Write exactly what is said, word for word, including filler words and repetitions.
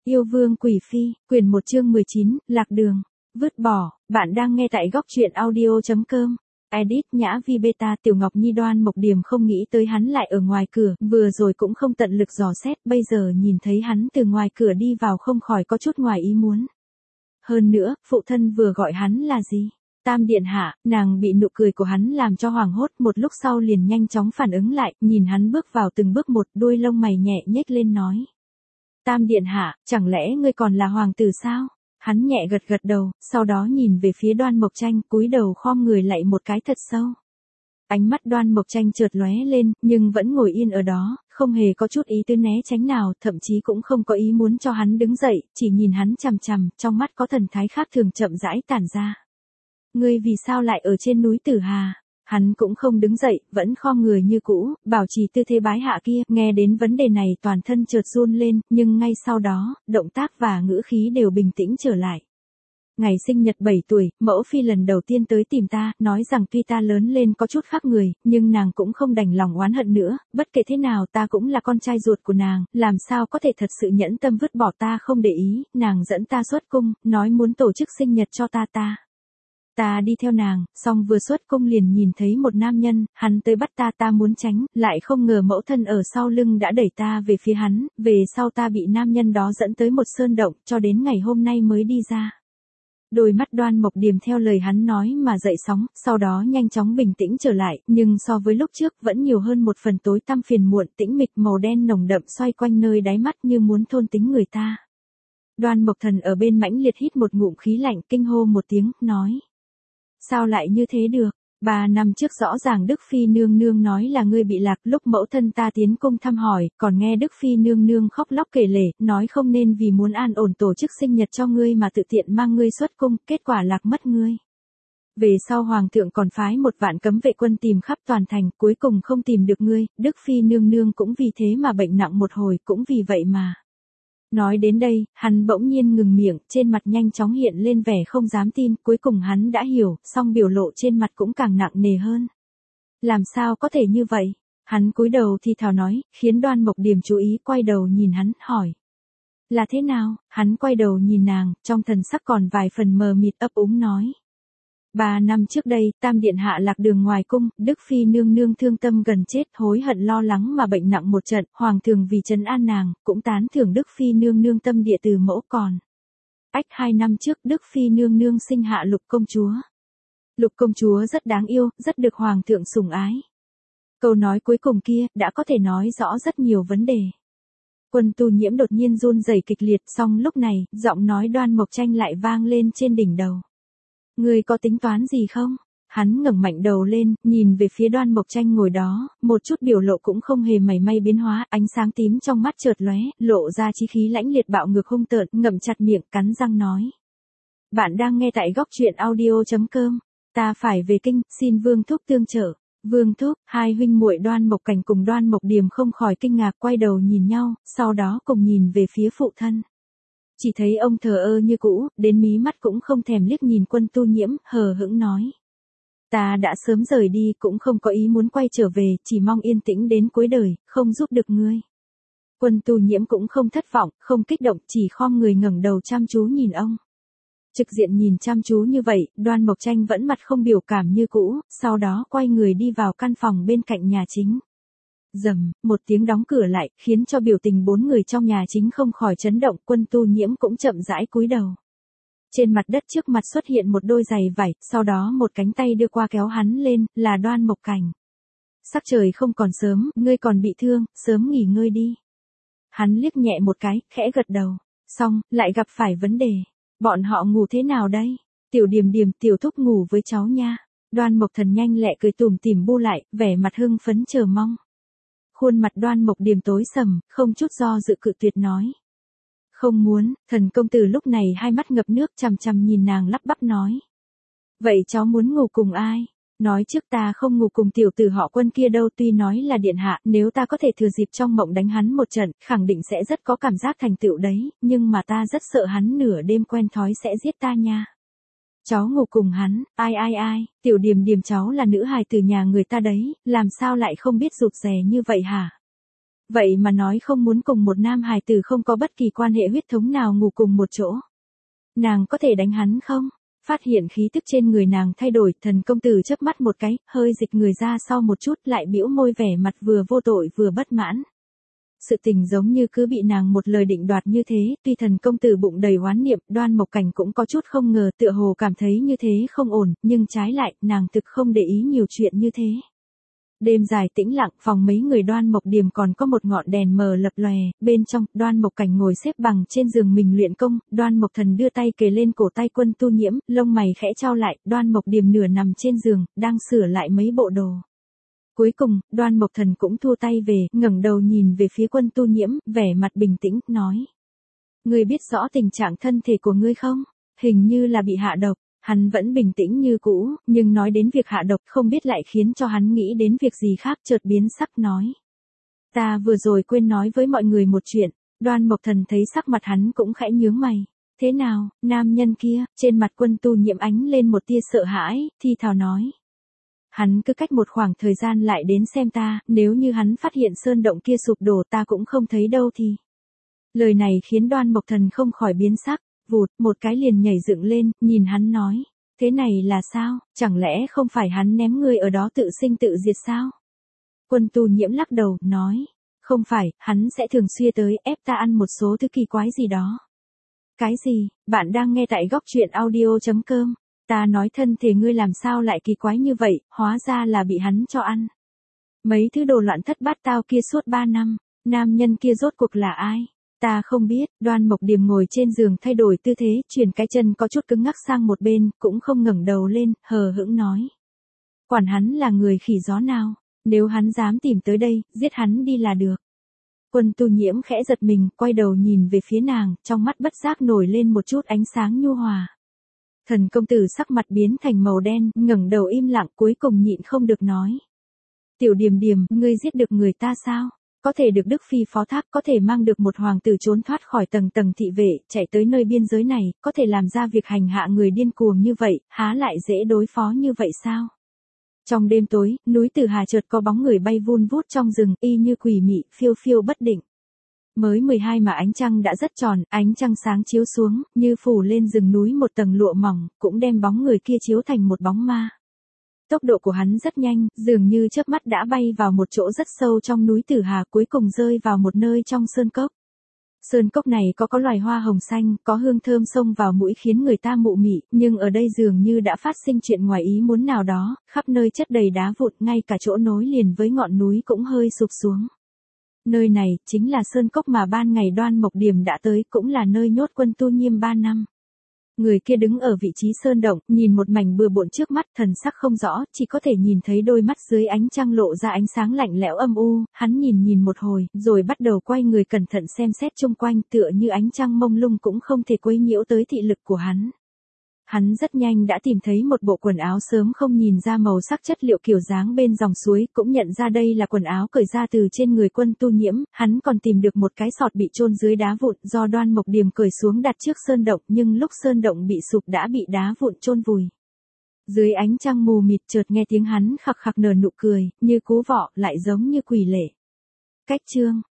Yêu vương quỷ phi, quyển một chương mười chín, lạc đường, vứt bỏ, bạn đang nghe tại góc truyện audio.com. Edit Nhã Vi Beta. Tiểu Ngọc Nhi Đoan Mộc Điềm không nghĩ tới hắn lại ở ngoài cửa, vừa rồi cũng không tận lực dò xét, bây giờ nhìn thấy hắn từ ngoài cửa đi vào không khỏi có chút ngoài ý muốn. Hơn nữa, phụ thân vừa gọi hắn là gì? Tam điện hạ. Nàng bị nụ cười của hắn làm cho hoảng hốt, một lúc sau liền nhanh chóng phản ứng lại, nhìn hắn bước vào từng bước một, đuôi lông mày nhẹ nhếch lên nói. Tam điện hạ, chẳng lẽ ngươi còn là hoàng tử sao? Hắn nhẹ gật gật đầu, sau đó nhìn về phía Đoan Mộc Tranh, cúi đầu khom người lạy một cái thật sâu. Ánh mắt Đoan Mộc Tranh chợt lóe lên, nhưng vẫn ngồi yên ở đó, không hề có chút ý tư né tránh nào, thậm chí cũng không có ý muốn cho hắn đứng dậy, chỉ nhìn hắn chằm chằm, trong mắt có thần thái khác thường chậm rãi tản ra. Ngươi vì sao lại ở trên núi Tử Hà? Hắn cũng không đứng dậy, vẫn khom người như cũ, bảo trì tư thế bái hạ kia, nghe đến vấn đề này toàn thân chợt run lên, nhưng ngay sau đó, động tác và ngữ khí đều bình tĩnh trở lại. Ngày sinh nhật bảy tuổi, mẫu phi lần đầu tiên tới tìm ta, nói rằng tuy ta lớn lên có chút khác người, nhưng nàng cũng không đành lòng oán hận nữa, bất kể thế nào ta cũng là con trai ruột của nàng, làm sao có thể thật sự nhẫn tâm vứt bỏ ta không để ý, nàng dẫn ta xuất cung, nói muốn tổ chức sinh nhật cho ta ta. Ta đi theo nàng, xong vừa xuất cung liền nhìn thấy một nam nhân, hắn tới bắt ta ta muốn tránh, lại không ngờ mẫu thân ở sau lưng đã đẩy ta về phía hắn, về sau ta bị nam nhân đó dẫn tới một sơn động, cho đến ngày hôm nay mới đi ra. Đôi mắt Đoan Mộc Điềm theo lời hắn nói mà dậy sóng, sau đó nhanh chóng bình tĩnh trở lại, nhưng so với lúc trước vẫn nhiều hơn một phần tối tăm phiền muộn, tĩnh mịch màu đen nồng đậm xoay quanh nơi đáy mắt như muốn thôn tính người ta. Đoan Mộc Thần ở bên mãnh liệt hít một ngụm khí lạnh, kinh hô một tiếng, nói. Sao lại như thế được? Ba năm trước rõ ràng Đức Phi nương nương nói là ngươi bị lạc, lúc mẫu thân ta tiến cung thăm hỏi, còn nghe Đức Phi nương nương khóc lóc kể lể, nói không nên vì muốn an ổn tổ chức sinh nhật cho ngươi mà tự tiện mang ngươi xuất cung, kết quả lạc mất ngươi. Về sau hoàng thượng còn phái một vạn cấm vệ quân tìm khắp toàn thành, cuối cùng không tìm được ngươi, Đức Phi nương nương cũng vì thế mà bệnh nặng một hồi, cũng vì vậy mà. Nói đến đây, hắn bỗng nhiên ngừng miệng, trên mặt nhanh chóng hiện lên vẻ không dám tin, cuối cùng hắn đã hiểu, song biểu lộ trên mặt cũng càng nặng nề hơn. Làm sao có thể như vậy? Hắn cúi đầu thì thào nói, khiến Đoan Mộc Điềm chú ý, quay đầu nhìn hắn, hỏi. Là thế nào? Hắn quay đầu nhìn nàng, trong thần sắc còn vài phần mờ mịt ấp úng nói. Ba năm trước đây, Tam điện hạ lạc đường ngoài cung, Đức Phi nương nương thương tâm gần chết, hối hận lo lắng mà bệnh nặng một trận, hoàng thường vì trấn an nàng, cũng tán thưởng Đức Phi nương nương tâm địa từ mẫu còn. Ách hai năm trước, Đức Phi nương nương sinh hạ Lục công chúa. Lục công chúa rất đáng yêu, rất được hoàng thượng sủng ái. Câu nói cuối cùng kia, đã có thể nói rõ rất nhiều vấn đề. Quân Tu Nhiễm đột nhiên run rẩy kịch liệt, song lúc này, giọng nói Đoan Mộc Tranh lại vang lên trên đỉnh đầu. Ngươi có tính toán gì không? Hắn ngẩng mạnh đầu lên, nhìn về phía Đoan Mộc Tranh ngồi đó, một chút biểu lộ cũng không hề mảy may biến hóa, ánh sáng tím trong mắt chợt lóe, lộ ra chí khí lãnh liệt bạo ngược hung tợn, ngậm chặt miệng, cắn răng nói. Bạn đang nghe tại góc truyện audio.com. Ta phải về kinh, xin Vương thúc tương trợ. Vương thúc, hai huynh muội Đoan Mộc Cảnh cùng Đoan Mộc Điềm không khỏi kinh ngạc quay đầu nhìn nhau, sau đó cùng nhìn về phía phụ thân. Chỉ thấy ông thờ ơ như cũ, đến mí mắt cũng không thèm liếc nhìn Quân Tu Nhiễm, hờ hững nói. Ta đã sớm rời đi, cũng không có ý muốn quay trở về, chỉ mong yên tĩnh đến cuối đời, không giúp được ngươi. Quân Tu Nhiễm cũng không thất vọng, không kích động, chỉ khom người ngẩng đầu chăm chú nhìn ông. Trực diện nhìn chăm chú như vậy, Đoan Mộc Tranh vẫn mặt không biểu cảm như cũ, sau đó quay người đi vào căn phòng bên cạnh nhà chính. Rầm, một tiếng đóng cửa lại, khiến cho biểu tình bốn người trong nhà chính không khỏi chấn động, Quân Tu Nhiễm cũng chậm rãi cúi đầu. Trên mặt đất trước mặt xuất hiện một đôi giày vải, sau đó một cánh tay đưa qua kéo hắn lên, là Đoan Mộc Cảnh. Sắc trời không còn sớm, ngươi còn bị thương, sớm nghỉ ngơi đi. Hắn liếc nhẹ một cái, khẽ gật đầu. Xong, lại gặp phải vấn đề. Bọn họ ngủ thế nào đây? Tiểu Điềm Điềm, tiểu thúc ngủ với cháu nha. Đoan Mộc Thần nhanh lẹ cười tủm tỉm bu lại, vẻ mặt hưng phấn chờ mong. Khuôn mặt Đoan Mộc Điềm tối sầm, không chút do dự cự tuyệt nói. Không muốn. Thần công tử lúc này hai mắt ngập nước chằm chằm nhìn nàng lắp bắp nói. Vậy cháu muốn ngủ cùng ai? Nói trước ta không ngủ cùng tiểu tử họ Quân kia đâu, tuy nói là điện hạ, nếu ta có thể thừa dịp trong mộng đánh hắn một trận, khẳng định sẽ rất có cảm giác thành tựu đấy, nhưng mà ta rất sợ hắn nửa đêm quen thói sẽ giết ta nha. Cháu ngủ cùng hắn, ai ai ai, Tiểu Điềm Điềm cháu là nữ hài từ nhà người ta đấy, làm sao lại không biết rụt rè như vậy hả? Vậy mà nói không muốn cùng một nam hài tử không có bất kỳ quan hệ huyết thống nào ngủ cùng một chỗ. Nàng có thể đánh hắn không? Phát hiện khí tức trên người nàng thay đổi, thần công tử chớp mắt một cái, hơi dịch người ra sau một chút lại bĩu môi vẻ mặt vừa vô tội vừa bất mãn. Sự tình giống như cứ bị nàng một lời định đoạt như thế, tuy thần công tử bụng đầy oán niệm, Đoan Mộc Cảnh cũng có chút không ngờ, tựa hồ cảm thấy như thế không ổn, nhưng trái lại, nàng thực không để ý nhiều chuyện như thế. Đêm dài tĩnh lặng, phòng mấy người Đoan Mộc Điềm còn có một ngọn đèn mờ lập lòe, bên trong, Đoan Mộc Cảnh ngồi xếp bằng trên giường mình luyện công, Đoan Mộc Thần đưa tay kề lên cổ tay Quân Tu Nhiễm, lông mày khẽ chau lại, Đoan Mộc Điềm nửa nằm trên giường, đang sửa lại mấy bộ đồ. Cuối cùng, Đoan Mộc Thần cũng thua tay về, ngẩng đầu nhìn về phía Quân Tu Nhiễm, vẻ mặt bình tĩnh, nói. Ngươi biết rõ tình trạng thân thể của ngươi không? Hình như là bị hạ độc. Hắn vẫn bình tĩnh như cũ, nhưng nói đến việc hạ độc không biết lại khiến cho hắn nghĩ đến việc gì khác, chợt biến sắc nói. Ta vừa rồi quên nói với mọi người một chuyện. Đoan Mộc Thần thấy sắc mặt hắn cũng khẽ nhướng mày. Thế nào, nam nhân kia? Trên mặt Quân Tu Nhiễm ánh lên một tia sợ hãi, thi thào nói. Hắn cứ cách một khoảng thời gian lại đến xem ta, nếu như hắn phát hiện sơn động kia sụp đổ ta cũng không thấy đâu thì. Lời này khiến Đoan Mộc Thần không khỏi biến sắc, vụt, một cái liền nhảy dựng lên, nhìn hắn nói. Thế này là sao, chẳng lẽ không phải hắn ném ngươi ở đó tự sinh tự diệt sao? Quân Tu Nhiễm lắc đầu, nói. Không phải, hắn sẽ thường xuyên tới ép ta ăn một số thứ kỳ quái gì đó. Cái gì, bạn đang nghe tại góc truyện audio chấm com. Ta nói thân thể ngươi làm sao lại kỳ quái như vậy, hóa ra là bị hắn cho ăn. Mấy thứ đồ loạn thất bát tao kia suốt ba năm, nam nhân kia rốt cuộc là ai? Ta không biết. Đoan Mộc Điềm ngồi trên giường thay đổi tư thế, chuyển cái chân có chút cứng ngắc sang một bên, cũng không ngẩng đầu lên, hờ hững nói. Quản hắn là người khỉ gió nào, nếu hắn dám tìm tới đây, giết hắn đi là được. Quân Tu Nhiễm khẽ giật mình, quay đầu nhìn về phía nàng, trong mắt bất giác nổi lên một chút ánh sáng nhu hòa. Thần công tử sắc mặt biến thành màu đen, ngẩng đầu im lặng, cuối cùng nhịn không được nói. Tiểu Điềm Điềm, ngươi giết được người ta sao? Có thể được Đức Phi phó thác, có thể mang được một hoàng tử trốn thoát khỏi tầng tầng thị vệ, chạy tới nơi biên giới này, có thể làm ra việc hành hạ người điên cuồng như vậy, há lại dễ đối phó như vậy sao? Trong đêm tối, núi Tử Hà chợt có bóng người bay vun vút trong rừng, y như quỷ mị, phiêu phiêu bất định. Mới mười hai mà ánh trăng đã rất tròn, ánh trăng sáng chiếu xuống, như phủ lên rừng núi một tầng lụa mỏng, cũng đem bóng người kia chiếu thành một bóng ma. Tốc độ của hắn rất nhanh, dường như chớp mắt đã bay vào một chỗ rất sâu trong núi Tử Hà, cuối cùng rơi vào một nơi trong sơn cốc. Sơn cốc này có có loài hoa hồng xanh, có hương thơm xông vào mũi khiến người ta mụ mị, nhưng ở đây dường như đã phát sinh chuyện ngoài ý muốn nào đó, khắp nơi chất đầy đá vụn, ngay cả chỗ nối liền với ngọn núi cũng hơi sụp xuống. Nơi này, chính là sơn cốc mà ban ngày Đoan Mộc Điềm đã tới, cũng là nơi nhốt Quân Tu Nhiễm ba năm. Người kia đứng ở vị trí sơn động, nhìn một mảnh bừa bộn trước mắt, thần sắc không rõ, chỉ có thể nhìn thấy đôi mắt dưới ánh trăng lộ ra ánh sáng lạnh lẽo âm u, hắn nhìn nhìn một hồi, rồi bắt đầu quay người cẩn thận xem xét xung quanh, tựa như ánh trăng mông lung cũng không thể quấy nhiễu tới thị lực của hắn. Hắn rất nhanh đã tìm thấy một bộ quần áo sớm không nhìn ra màu sắc chất liệu kiểu dáng bên dòng suối, cũng nhận ra đây là quần áo cởi ra từ trên người Quân Tu Nhiễm, hắn còn tìm được một cái sọt bị chôn dưới đá vụn do Đoan Mộc Điềm cởi xuống đặt trước sơn động, nhưng lúc sơn động bị sụp đã bị đá vụn chôn vùi. Dưới ánh trăng mù mịt chợt nghe tiếng hắn khặc khặc nở nụ cười, như cú vọ, lại giống như quỷ lệ. Cách chương